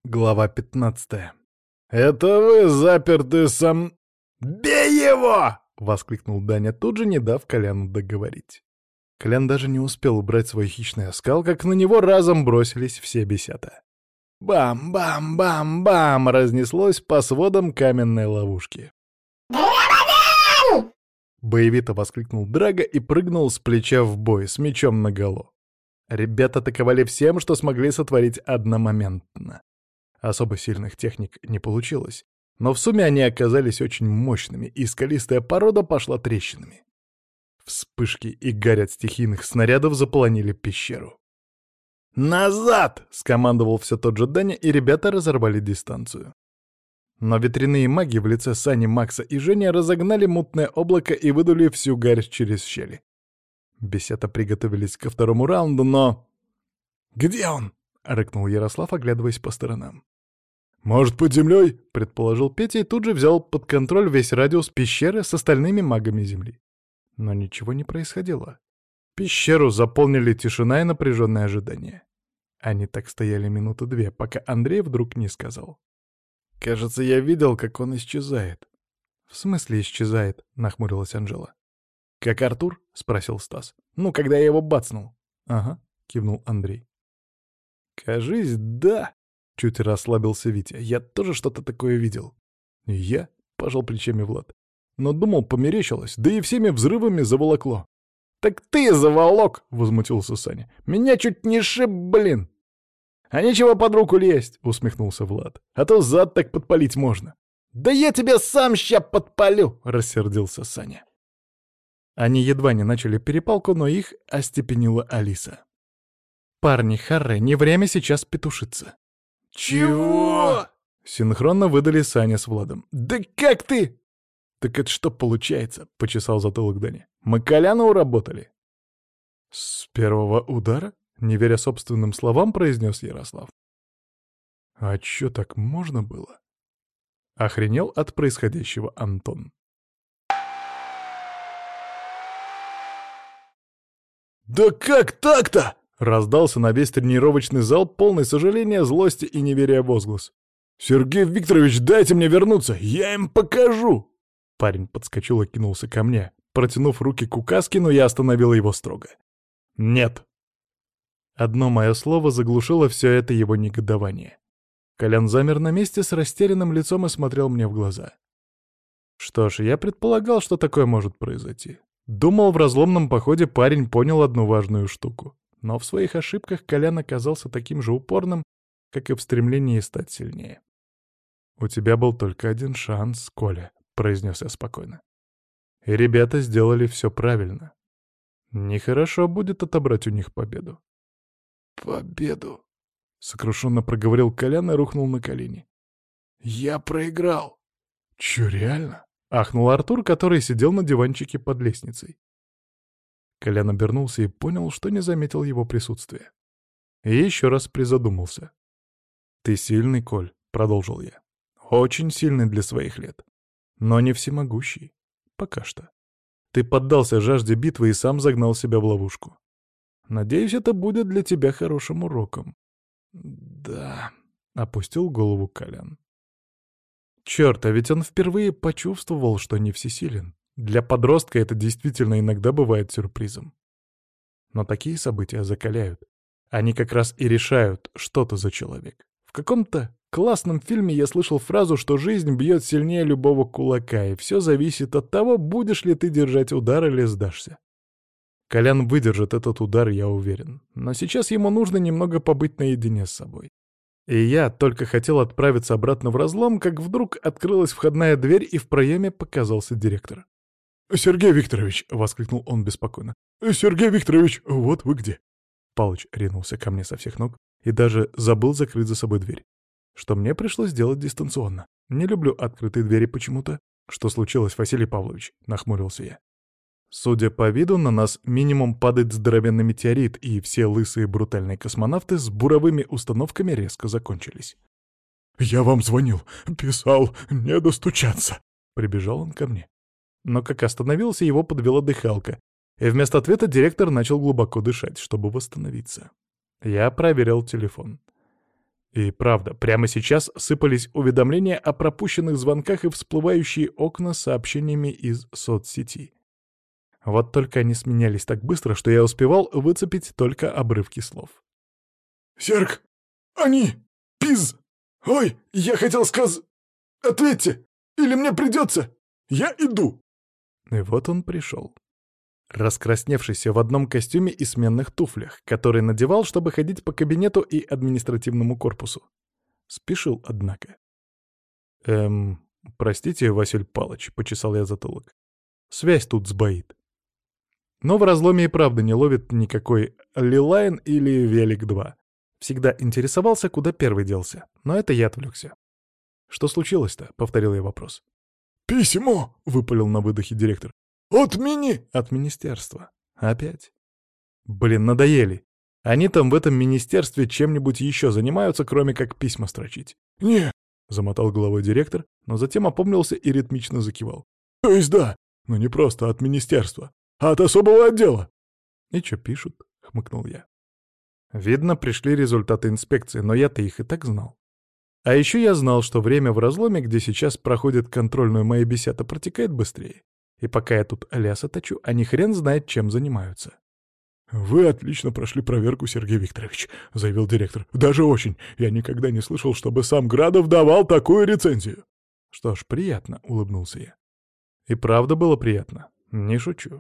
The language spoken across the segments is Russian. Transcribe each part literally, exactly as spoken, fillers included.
Глава пятнадцатая. «Это вы заперты сам...» «Бей его!» — воскликнул Даня, тут же не дав Коляну договорить. Колян даже не успел убрать свой хищный оскал, как на него разом бросились все бесята. Бам-бам-бам-бам! Разнеслось по сводам каменной ловушки. Боевито воскликнул Драго и прыгнул с плеча в бой с мечом наголо. Ребята атаковали всем, что смогли сотворить одномоментно. Особо сильных техник не получилось, но в сумме они оказались очень мощными, и скалистая порода пошла трещинами. Вспышки и гарь от стихийных снарядов заполонили пещеру. «Назад!» — скомандовал все тот же Даня, и ребята разорвали дистанцию. Но ветряные маги в лице Сани, Макса и Жени разогнали мутное облако и выдули всю гарь через щели. Бесята приготовились ко второму раунду, но... «Где он?» — рыкнул Ярослав, оглядываясь по сторонам. «Может, под землей?» — предположил Петя и тут же взял под контроль весь радиус пещеры с остальными магами Земли. Но ничего не происходило. Пещеру заполнили тишина и напряженное ожидание. Они так стояли минуты две, пока Андрей вдруг не сказал. «Кажется, я видел, как он исчезает». «В смысле исчезает?» — нахмурилась Анжела. «Как Артур?» — спросил Стас. «Ну, когда я его бацнул». «Ага», — кивнул Андрей. «Кажись, да», — чуть расслабился Витя. «Я тоже что-то такое видел». «Я?» — пожал плечами Влад. «Но думал, померещилось, да и всеми взрывами заволокло». «Так ты заволок!» — возмутился Саня. «Меня чуть не шиб, блин!» «А нечего под руку лезть!» — усмехнулся Влад. «А то зад так подпалить можно». «Да я тебя сам ща подпалю!» — рассердился Саня. Они едва не начали перепалку, но их остепенила Алиса. «Парни, харе, не время сейчас петушиться». «Чего?» — синхронно выдали Саня с Владом. «Да как ты?» «Так это что получается?» — почесал затылок Даня. «Мы Коляна уработали». «С первого удара?» — не веря собственным словам, произнес Ярослав. «А чё, так можно было?» — охренел от происходящего Антон. «Да как так-то?» — раздался на весь тренировочный зал полный сожаления, злости и неверия возглас. «Сергей Викторович, дайте мне вернуться, я им покажу!» Парень подскочил и кинулся ко мне, протянув руки к указке, но я остановил его строго. «Нет!» Одно мое слово заглушило все это его негодование. Колян замер на месте с растерянным лицом и смотрел мне в глаза. Что ж, я предполагал, что такое может произойти. Думал, в разломном походе парень понял одну важную штуку. Но в своих ошибках Колян оказался таким же упорным, как и в стремлении стать сильнее. «У тебя был только один шанс, Коля», — произнес я спокойно. И ребята сделали все правильно. Нехорошо будет отобрать у них победу. «Победу!» — сокрушенно проговорил Колян и рухнул на колени. «Я проиграл!» «Чё, реально?» — ахнул Артур, который сидел на диванчике под лестницей. Колян обернулся и понял, что не заметил его присутствия. И еще раз призадумался. «Ты сильный, Коль», — продолжил я. «Очень сильный для своих лет. Но не всемогущий. Пока что. Ты поддался жажде битвы и сам загнал себя в ловушку. Надеюсь, это будет для тебя хорошим уроком». «Да», — опустил голову Колян. Черт, а ведь он впервые почувствовал, что не всесилен. Для подростка это действительно иногда бывает сюрпризом. Но такие события закаляют. Они как раз и решают, что ты за человек. В каком-то классном фильме я слышал фразу, что жизнь бьет сильнее любого кулака, и все зависит от того, будешь ли ты держать удар или сдашься. Колян выдержит этот удар, я уверен. Но сейчас ему нужно немного побыть наедине с собой. И я только хотел отправиться обратно в разлом, как вдруг открылась входная дверь, и в проеме показался директор. «Сергей Викторович!» — воскликнул он беспокойно. «Сергей Викторович, вот вы где!» Палыч ринулся ко мне со всех ног и даже забыл закрыть за собой дверь, что мне пришлось делать дистанционно. Не люблю открытые двери почему-то. «Что случилось, Василий Павлович?» — нахмурился я. Судя по виду, на нас минимум падает здоровенный метеорит, и все лысые брутальные космонавты с буровыми установками резко закончились. «Я вам звонил, писал, не достучаться!» — прибежал он ко мне. Но как остановился, его подвела дыхалка, и вместо ответа директор начал глубоко дышать, чтобы восстановиться. Я проверил телефон. И правда, прямо сейчас сыпались уведомления о пропущенных звонках и всплывающие окна с сообщениями из соцсети. Вот только они сменялись так быстро, что я успевал выцепить только обрывки слов. «Серг! Они! Пиз! Ой, я хотел сказ... Ответьте! Или мне придется! Я иду!» И вот он пришел. Раскрасневшийся в одном костюме и сменных туфлях, который надевал, чтобы ходить по кабинету и административному корпусу. Спешил, однако. «Эм, простите, Василь Палыч», — почесал я затылок. «Связь тут сбоит». Но в разломе и правда не ловит никакой Лилайн или Велик-два. Всегда интересовался, куда первый делся, но это я отвлекся. «Что случилось-то?» — повторил я вопрос. «Письмо!» — выпалил на выдохе директор. «Отмени!» «От министерства. Опять?» «Блин, надоели. Они там в этом министерстве чем-нибудь еще занимаются, кроме как письма строчить». «Не!» — замотал головой директор, но затем опомнился и ритмично закивал. «То есть да, но не просто от министерства, а от особого отдела». «И что пишут?» — хмыкнул я. Видно, пришли результаты инспекции, но я-то их и так знал. А еще я знал, что время в разломе, где сейчас проходит контрольную мои бесята, протекает быстрее. И пока я тут ляса точу, они хрен знает, чем занимаются. «Вы отлично прошли проверку, Сергей Викторович», — заявил директор. «Даже очень. Я никогда не слышал, чтобы сам Градов давал такую рецензию». «Что ж, приятно», — улыбнулся я. И правда было приятно. Не шучу.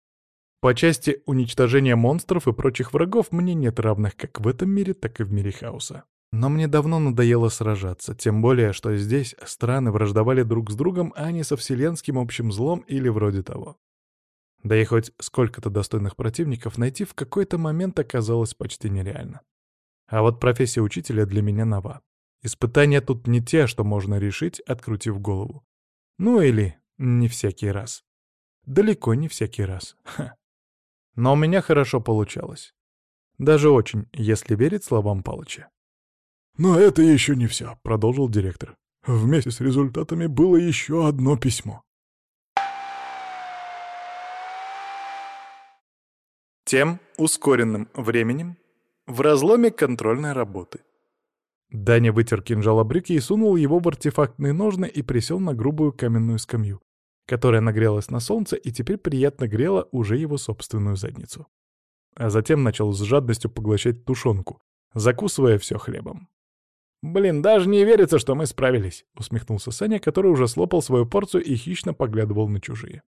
По части уничтожения монстров и прочих врагов мне нет равных как в этом мире, так и в мире хаоса. Но мне давно надоело сражаться, тем более, что здесь страны враждовали друг с другом, а не со вселенским общим злом или вроде того. Да и хоть сколько-то достойных противников найти в какой-то момент оказалось почти нереально. А вот профессия учителя для меня нова. Испытания тут не те, что можно решить, открутив голову. Ну или не всякий раз. Далеко не всякий раз. Ха. Но у меня хорошо получалось. Даже очень, если верить словам Палыча. «Но это еще не все», — продолжил директор. «Вместе с результатами было еще одно письмо». Тем ускоренным временем в разломе контрольной работы. Даня вытер кинжал о брюки и сунул его в артефактные ножны и присел на грубую каменную скамью, которая нагрелась на солнце и теперь приятно грела уже его собственную задницу. А затем начал с жадностью поглощать тушенку, закусывая все хлебом. «Блин, даже не верится, что мы справились», — усмехнулся Саня, который уже слопал свою порцию и хищно поглядывал на чужие.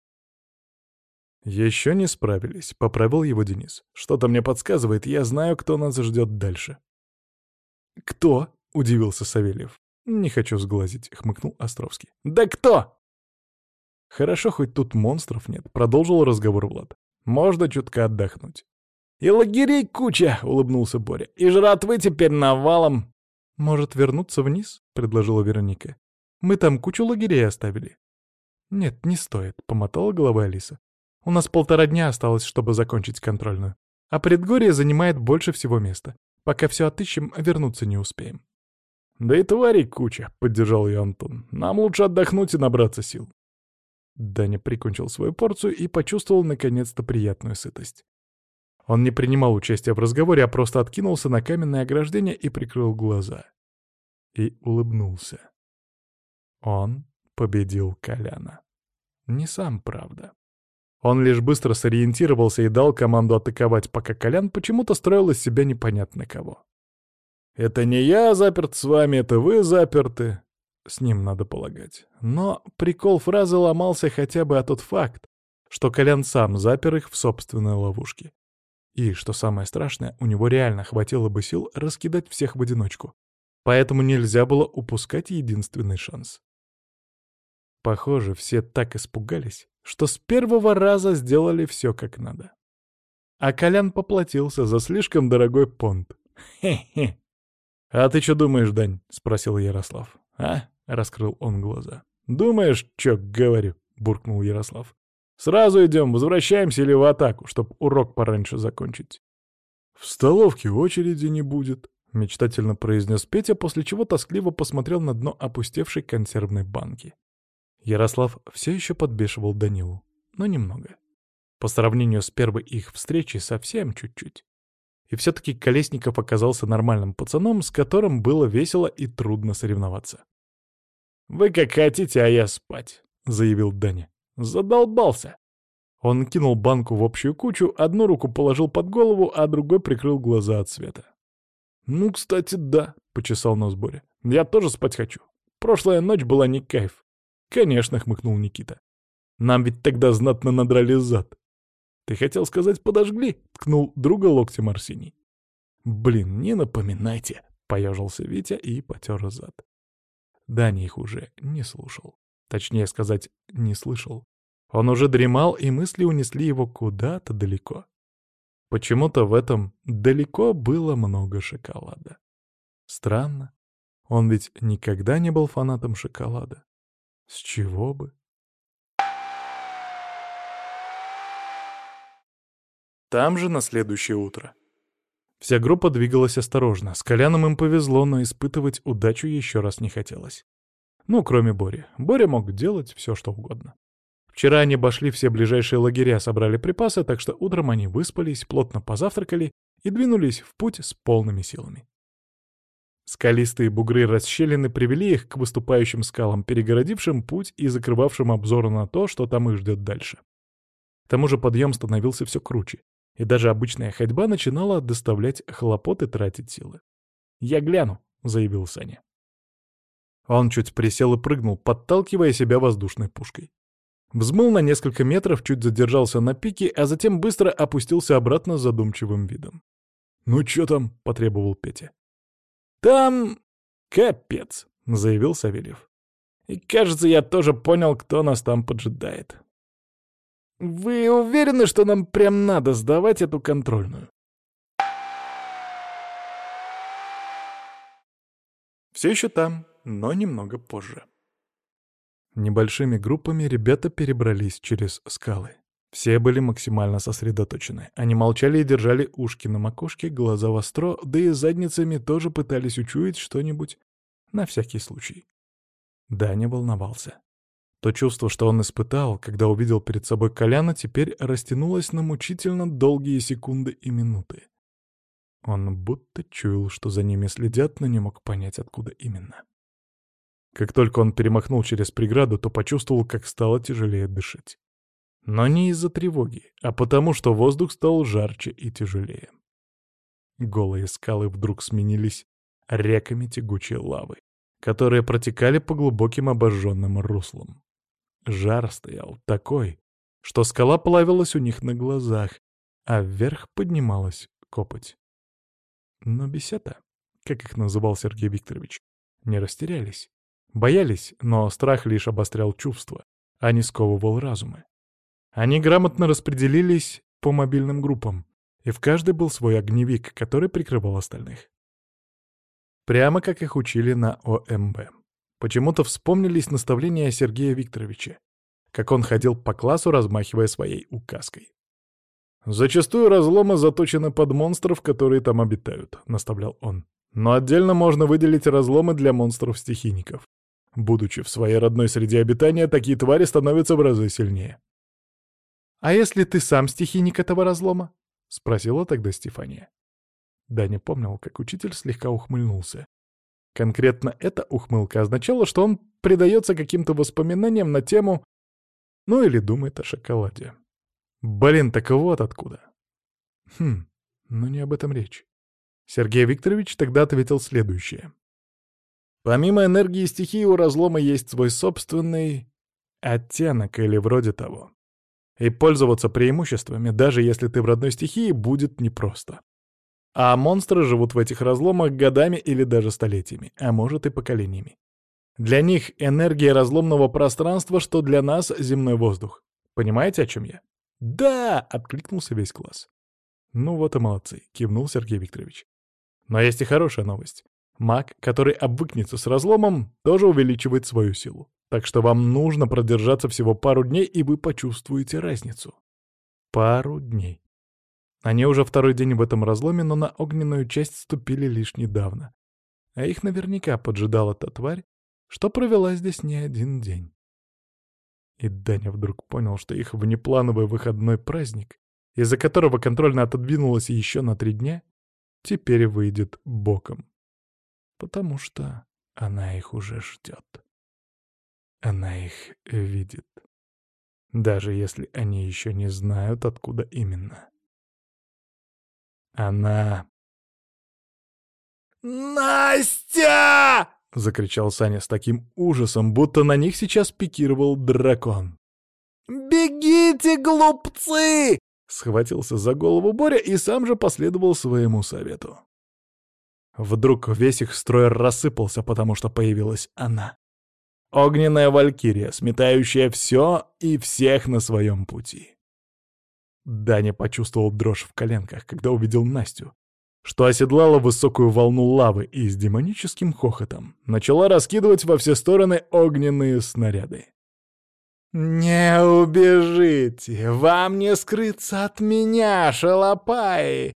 «Еще не справились», — поправил его Денис. «Что-то мне подсказывает, я знаю, кто нас ждет дальше». «Кто?» — удивился Савельев. «Не хочу сглазить», — хмыкнул Островский. «Да кто?» «Хорошо, хоть тут монстров нет», — продолжил разговор Влад. «Можно чутка отдохнуть». «И лагерей куча», — улыбнулся Боря. «И жратвы теперь навалом». «Может, вернуться вниз?» — предложила Вероника. «Мы там кучу лагерей оставили». «Нет, не стоит», — помотала головой Алиса. «У нас полтора дня осталось, чтобы закончить контрольную. А предгорье занимает больше всего места. Пока все отыщем, вернуться не успеем». «Да и тварей куча», — поддержал ее Антон. «Нам лучше отдохнуть и набраться сил». Даня прикончил свою порцию и почувствовал наконец-то приятную сытость. Он не принимал участия в разговоре, а просто откинулся на каменное ограждение и прикрыл глаза. И улыбнулся. Он победил Коляна. Не сам, правда. Он лишь быстро сориентировался и дал команду атаковать, пока Колян почему-то строил из себя непонятно кого. «Это не я заперт с вами, это вы заперты», — с ним надо полагать. Но прикол фразы ломался хотя бы о тот факт, что Колян сам запер их в собственной ловушке. И, что самое страшное, у него реально хватило бы сил раскидать всех в одиночку. Поэтому нельзя было упускать единственный шанс. Похоже, все так испугались, что с первого раза сделали все как надо. А Колян поплатился за слишком дорогой понт. Хе-хе. «А ты что думаешь, Дань?» — спросил Ярослав. «А?» — раскрыл он глаза. «Думаешь, чё говорю?» — буркнул Ярослав. «Сразу идем, возвращаемся или в атаку, чтоб урок пораньше закончить?» «В столовке очереди не будет», — мечтательно произнес Петя, после чего тоскливо посмотрел на дно опустевшей консервной банки. Ярослав все еще подбешивал Данилу, но немного. По сравнению с первой их встречей совсем чуть-чуть. И все-таки Колесников оказался нормальным пацаном, с которым было весело и трудно соревноваться. «Вы как хотите, а я спать», — заявил Даня. «Задолбался». Он кинул банку в общую кучу, одну руку положил под голову, а другой прикрыл глаза от света. «Ну, кстати, да», — почесал нос Боря. «Я тоже спать хочу. Прошлая ночь была не кайф». «Конечно», — хмыкнул Никита. «Нам ведь тогда знатно надрали зад». «Ты хотел сказать, подожгли?» — ткнул друга локтем Арсений. «Блин, не напоминайте», — поежился Витя и потер зад. Даня их уже не слушал. Точнее сказать, не слышал. Он уже дремал, и мысли унесли его куда-то далеко. Почему-то в этом далеко было много шоколада. Странно. Он ведь никогда не был фанатом шоколада. С чего бы? Там же на следующее утро. Вся группа двигалась осторожно. С Коляном им повезло, но испытывать удачу еще раз не хотелось. Ну, кроме Бори. Боря мог делать все, что угодно. Вчера они обошли все ближайшие лагеря, собрали припасы, так что утром они выспались, плотно позавтракали и двинулись в путь с полными силами. Скалистые бугры расщелины привели их к выступающим скалам, перегородившим путь и закрывавшим обзор на то, что там их ждет дальше. К тому же подъем становился все круче, и даже обычная ходьба начинала доставлять хлопот и тратить силы. «Я гляну», — заявил Саня. Он чуть присел и прыгнул, подталкивая себя воздушной пушкой. Взмыл на несколько метров, чуть задержался на пике, а затем быстро опустился обратно с задумчивым видом. «Ну чё там?» — потребовал Петя. «Там... капец», — заявил Савельев. «И кажется, я тоже понял, кто нас там поджидает». «Вы уверены, что нам прям надо сдавать эту контрольную?» Все еще там, но немного позже. Небольшими группами ребята перебрались через скалы. Все были максимально сосредоточены. Они молчали и держали ушки на макушке, глаза востро, да и задницами тоже пытались учуять что-нибудь на всякий случай. Даня волновался. То чувство, что он испытал, когда увидел перед собой Коляна, теперь растянулось на мучительно долгие секунды и минуты. Он будто чуял, что за ними следят, но не мог понять, откуда именно. Как только он перемахнул через преграду, то почувствовал, как стало тяжелее дышать. Но не из-за тревоги, а потому, что воздух стал жарче и тяжелее. Голые скалы вдруг сменились реками тягучей лавы, которые протекали по глубоким обожженным руслам. Жар стоял такой, что скала плавилась у них на глазах, а вверх поднималась копоть. Но бесята, как их называл Сергей Викторович, не растерялись. Боялись, но страх лишь обострял чувства, а не сковывал разумы. Они грамотно распределились по мобильным группам, и в каждой был свой огневик, который прикрывал остальных. Прямо как их учили на О М Б. Почему-то вспомнились наставления Сергея Викторовича, как он ходил по классу, размахивая своей указкой. «Зачастую разломы заточены под монстров, которые там обитают», — наставлял он. «Но отдельно можно выделить разломы для монстров-стихийников. Будучи в своей родной среде обитания, такие твари становятся в разы сильнее». «А если ты сам стихийник этого разлома?» — спросила тогда Стефания. Даня помнил, как учитель слегка ухмыльнулся. Конкретно эта ухмылка означала, что он предается каким-то воспоминаниям на тему, ну или думает о шоколаде. Блин, так вот откуда. Хм, но не об этом речь. Сергей Викторович тогда ответил следующее. Помимо энергии стихии у разлома есть свой собственный оттенок или вроде того. И пользоваться преимуществами, даже если ты в родной стихии, будет непросто. А монстры живут в этих разломах годами или даже столетиями, а может и поколениями. Для них энергия разломного пространства, что для нас земной воздух. Понимаете, о чем я? «Да!» — откликнулся весь класс. «Ну вот и молодцы», — кивнул Сергей Викторович. «Но есть и хорошая новость. Маг, который обвыкнется с разломом, тоже увеличивает свою силу. Так что вам нужно продержаться всего пару дней, и вы почувствуете разницу. Пару дней. Они уже второй день в этом разломе, но на огненную часть ступили лишь недавно. А их наверняка поджидала та тварь, что провела здесь не один день». И Даня вдруг понял, что их внеплановый выходной праздник, из-за которого контрольно отодвинулась еще на три дня, теперь выйдет боком. Потому что она их уже ждет. Она их видит. Даже если они еще не знают, откуда именно. Она... «Настя!» — закричал Саня с таким ужасом, будто на них сейчас пикировал дракон. «Бегите, глупцы!» — схватился за голову Боря и сам же последовал своему совету. Вдруг весь их строй рассыпался, потому что появилась она. Огненная валькирия, сметающая все и всех на своем пути. Даня почувствовал дрожь в коленках, когда увидел Настю, что оседлала высокую волну лавы и с демоническим хохотом начала раскидывать во все стороны огненные снаряды. «Не убежите! Вам не скрыться от меня, шалопаи!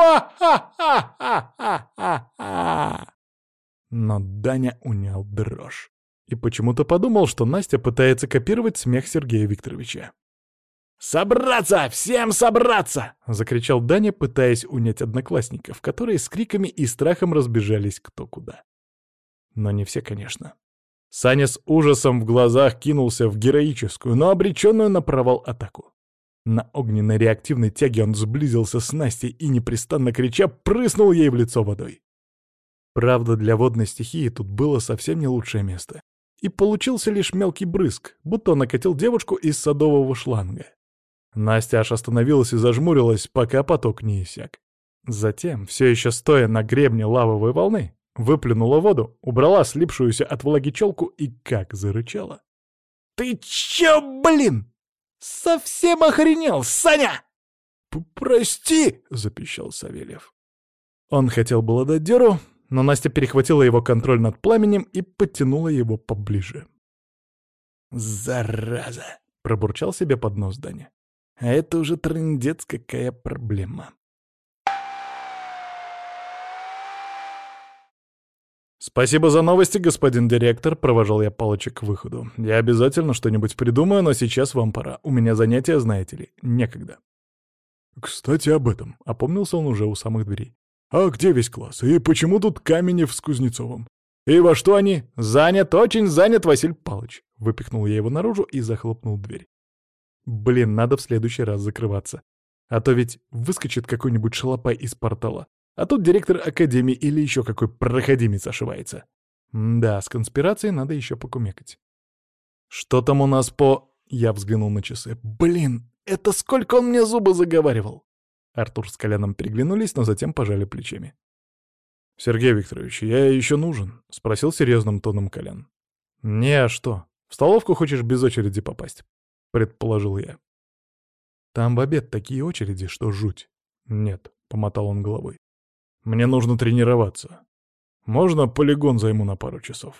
Уа-ха-ха-ха-ха-ха!» Но Даня унял дрожь и почему-то подумал, что Настя пытается копировать смех Сергея Викторовича. «Собраться! Всем собраться!» — закричал Даня, пытаясь унять одноклассников, которые с криками и страхом разбежались кто куда. Но не все, конечно. Саня с ужасом в глазах кинулся в героическую, но обреченную на провал атаку. На огненной реактивной тяге он сблизился с Настей и, непрестанно крича, прыснул ей в лицо водой. Правда, для водной стихии тут было совсем не лучшее место. И получился лишь мелкий брызг, будто он окатил девушку из садового шланга. Настя аж остановилась и зажмурилась, пока поток не иссяк. Затем, все еще стоя на гребне лавовой волны, выплюнула воду, убрала слипшуюся от влаги челку и как зарычала. «Ты чё, блин? Совсем охренел, Саня?» «Прости!» — запищал Савельев. Он хотел было дать дёру, но Настя перехватила его контроль над пламенем и подтянула его поближе. «Зараза!» — пробурчал себе под нос Даня. «А это уже трындец какая проблема!» «Спасибо за новости, господин директор», — провожал я Палыча к выходу. «Я обязательно что-нибудь придумаю, но сейчас вам пора. У меня занятия, знаете ли, некогда». «Кстати, об этом», — опомнился он уже у самых дверей. «А где весь класс? И почему тут Каменев с Кузнецовым? И во что они?» «Занят, очень занят, Василий Палыч», — выпихнул я его наружу и захлопнул дверь. «Блин, надо в следующий раз закрываться. А то ведь выскочит какой-нибудь шалопай из портала. А тут директор академии или еще какой проходимец ошивается. Да, с конспирацией надо еще покумекать. Что там у нас по...» Я взглянул на часы. «Блин, это сколько он мне зубы заговаривал?» Артур с Коляном переглянулись, но затем пожали плечами. «Сергей Викторович, я еще нужен?» — спросил серьезным тоном Колян. «Не, а что? В столовку хочешь без очереди попасть?» — предположил я. «Там в обед такие очереди, что жуть». «Нет», — помотал он головой. «Мне нужно тренироваться. Можно полигон займу на пару часов?»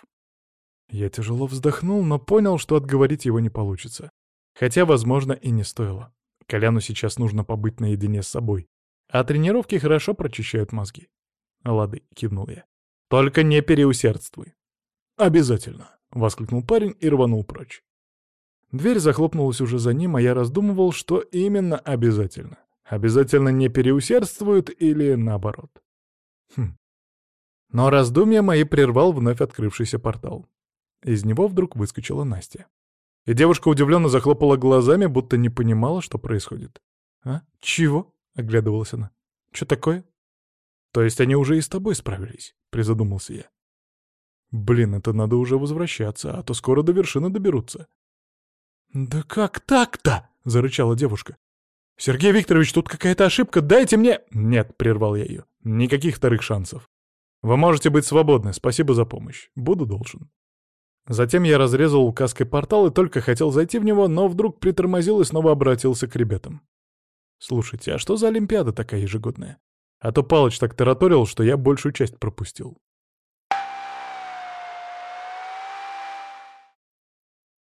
Я тяжело вздохнул, но понял, что отговорить его не получится. Хотя, возможно, и не стоило. Коляну сейчас нужно побыть наедине с собой. А тренировки хорошо прочищают мозги. «Лады», — кивнул я. «Только не переусердствуй». «Обязательно», — воскликнул парень и рванул прочь. Дверь захлопнулась уже за ним, а я раздумывал, что именно обязательно. Обязательно не переусердствуют или наоборот. Хм. Но раздумья мои прервал вновь открывшийся портал. Из него вдруг выскочила Настя. И девушка удивленно захлопала глазами, будто не понимала, что происходит. «А? Чего?» — оглядывалась она. «Чё такое?» «То есть они уже и с тобой справились?» — призадумался я. «Блин, это надо уже возвращаться, а то скоро до вершины доберутся». «Да как так-то?» — зарычала девушка. «Сергей Викторович, тут какая-то ошибка, дайте мне...» «Нет», — прервал я ее, — «никаких вторых шансов. Вы можете быть свободны, спасибо за помощь. Буду должен». Затем я разрезал указкой портал и только хотел зайти в него, но вдруг притормозил и снова обратился к ребятам. «Слушайте, а что за Олимпиада такая ежегодная? А то Палыч так тараторил, что я большую часть пропустил».